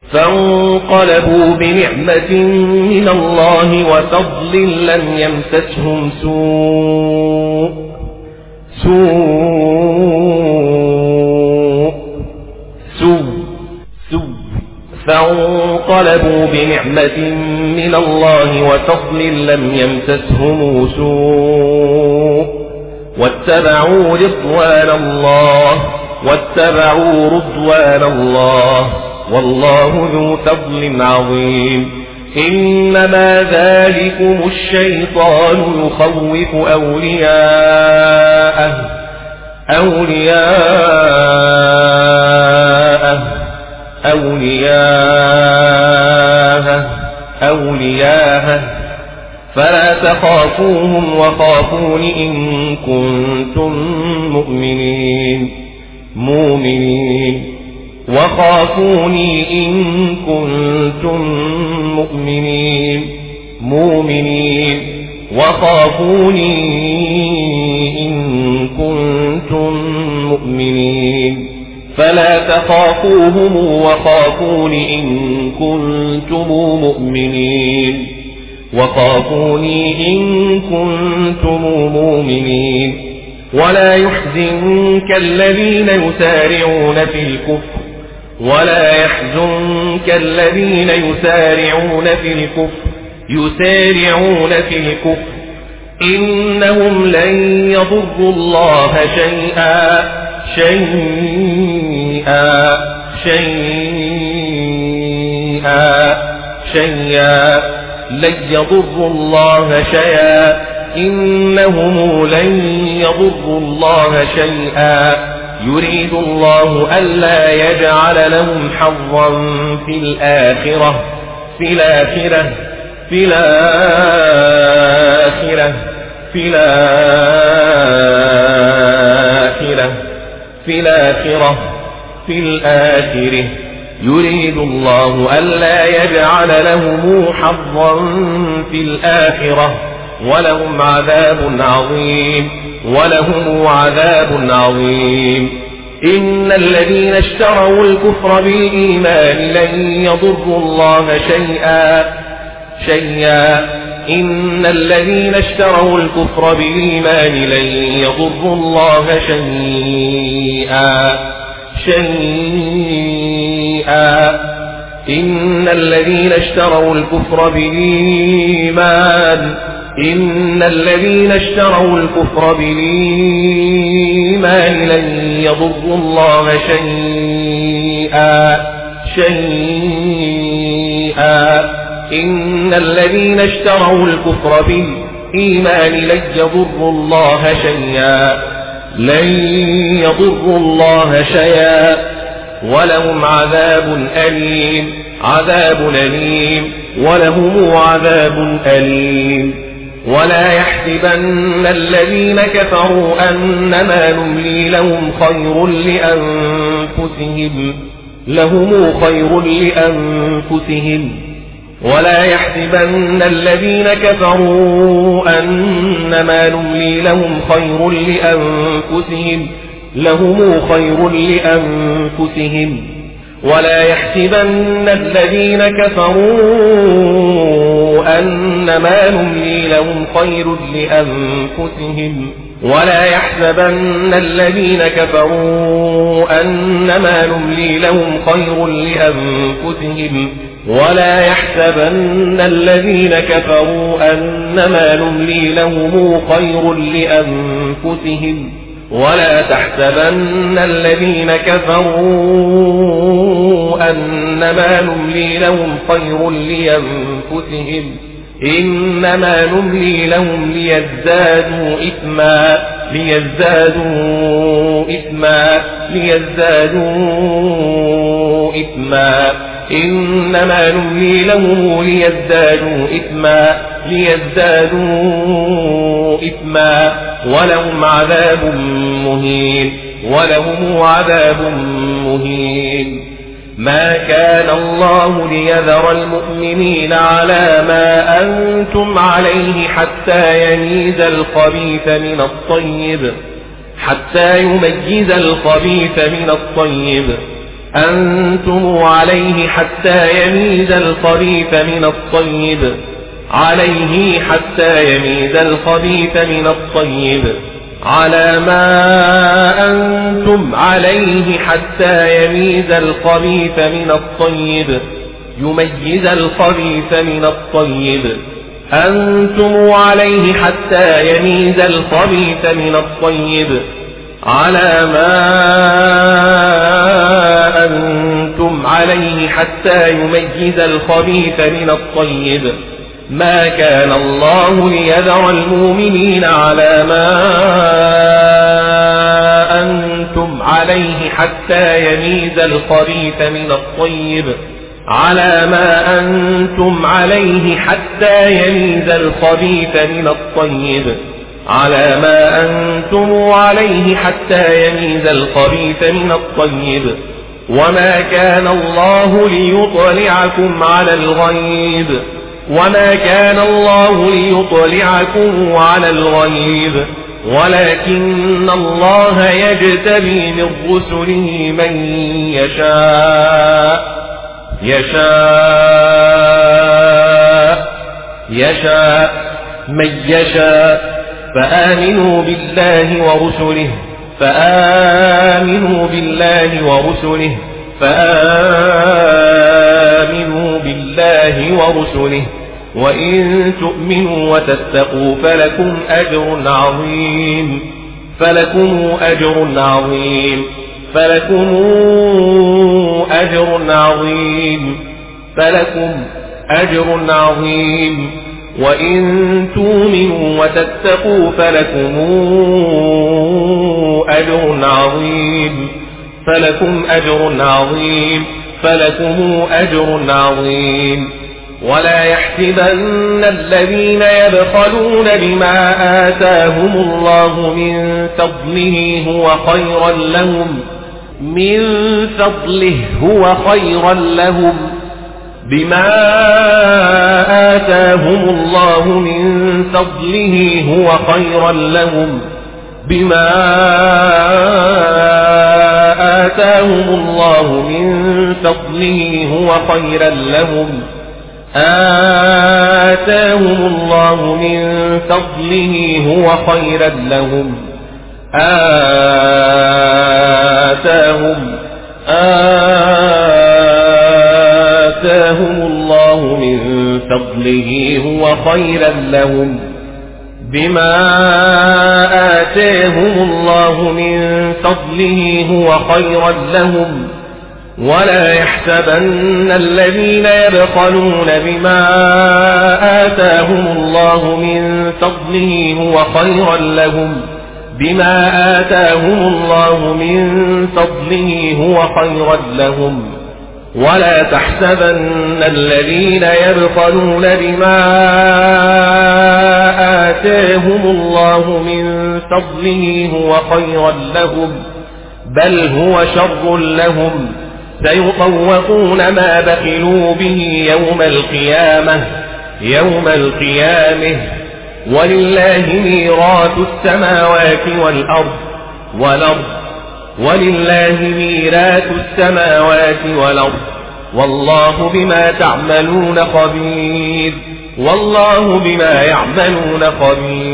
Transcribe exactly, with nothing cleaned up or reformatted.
فانقلبوا بنعمة من الله وفضل لم يمسسهم سوء سوء سوء سوء فانقلبوا بنعمة من الله وفضل لم يمسسهم سوء واتبعوا رضوان الله واتبعوا رضوان الله والله ذو فضل عظيم. إنما ذلكم الشيطان يخوف أولياءه أولياءه أولياءه أولياءه فلا تخافوهم وخافون إن كنتم مؤمنين مؤمنين وخافوني إن كنتم مؤمنين مؤمنين وخافوني إن كنتم مؤمنين فلا تخافوهم وخافون إن كنتم مؤمنين وخافوني إن كنتم مؤمنين ولا يحزنك الذين يسارعون في الكفر ولا يحزنك الذين يسارعون في الكفر يسارعون في الكفر إنهم لن يضروا الله شيئا شيئا شيئا شيئا لن يضروا الله شيئا إنهم لن يضروا الله شيئا يريد الله ألا يجعل لهم حظا في الآخرة في الآخرة في الآخرة في الآخرة في الآخرة في الآخرة يريد الله ألا يجعل لهم حظا في الآخرة ولهم عذاب عظيم ولهم عذاب عظيم. إن الذين اشتروا الكفر بالإيمان لن يضروا الله شيئا شيئا إن الذين اشتروا الكفر بالإيمان لن يضروا الله شيئا شيئا إن الذين اشتروا الكفر بالإيمان إن الذين اشتروا الكفر بالإيمان لن يضروا الله شيئا شيئا إن الذين اشتروا الكفر بالإيمان لن يضروا الله شيئا لن يضروا الله شيئا ولهم عذاب أليم عذاب أليم ولهم عذاب أليم. ولا يحسبن الذين كفروا أنما نملي لهم خير لأنفسهم لهم خير لأنفسهم ولا يحسبن الذين كفروا أنما نملي لهم خير لأنفسهم لهم خير لأنفسهم ولا يحسبن الذين كفروا أنما نملي لهم خير لأنفسهم ولا يحسبن الذين كفروا أنما نملي لهم خير لأنفسهم ولا يحسبن الذين كفروا أنما نملي لهم خير لأنفسهم ولا تحسبن الذين كفروا أنما نملي لهم خير لأنفسهم إنما نملي لهم ليزدادوا إثما ليزدادوا إثما ليزدادوا إثما إنما نملي لهم ليزدادوا إثما ليزدادوا إثما ولهم عذاب مهين ولهم عذاب مهين. ما كان الله ليذر المؤمنين على ما أنتم عليه حتى يميز الخبيث من الطيب حتى يميز الخبيث من الطيب أنتم عليه حتى يميز الخبيث من الطيب عليه حتى يميز الخبيث من الطيب على ما أنتم عليه حتى يميز الخبيث من الطيب يميز الخبيث من الطيب أنتم عليه حتى يميز الخبيث من الطيب على ما أنتم عليه حتى يميز الخبيث من الطيب ما كان الله ليذر المؤمنين على ما أنتم عليه حتى يميز الخبيث من الطيب على ما أنتم عليه حتى يميز الخبيث من الطيب على ما أنتم عليه حتى يميز الخبيث من الطيب وما كان الله ليطلعكم على الغيب وما كان الله ليطلعكم على الغيب ولكن الله يجتبي من رسله من يشاء يشاء يشاء من يشاء فآمنوا بالله ورسله فآمنوا بالله ورسله فآمنوا بالله ورسله وإن تؤمنوا وتتقوا فلكم أجر عظيم فلكم أجر عظيم فلكم أجر عظيم فلكم أجر عظيم وإن تؤمنوا وتتقوا فلكم أجر عظيم فلكم أجر عظيم فلكم أجر عظيم ولا يحسبن الذين يبخلون بما آتاهم الله من فضله هو خيرا لهم من فضله هو خيرا لهم بما آتاهم الله من فضله هو خيرا لهم بما آتاهم الله من فضله هو خيرا لهم آتاهم الله من فضله هو خيرا لهم آتاهم آتاهم الله من فضله هو خيرا لهم بما آتاهم الله من فضله هو خيرا لهم ولا يحسبن الذين يبخلون بما آتاهم الله من فضله هو خيرا لهم بما آتاهم الله من فضله هو خيرا لهم ولا تحسبن الذين يبخلون بما آتاهم الله من فضله هو خيرا لهم بل هو شر لهم سيطوقون ما بخلوا به يوم القيامة يوم القيامة ولله ميراث السماوات والأرض والأرض ولله ميراث السماوات والأرض والله بما تعملون خبير والله بما يعملون خبير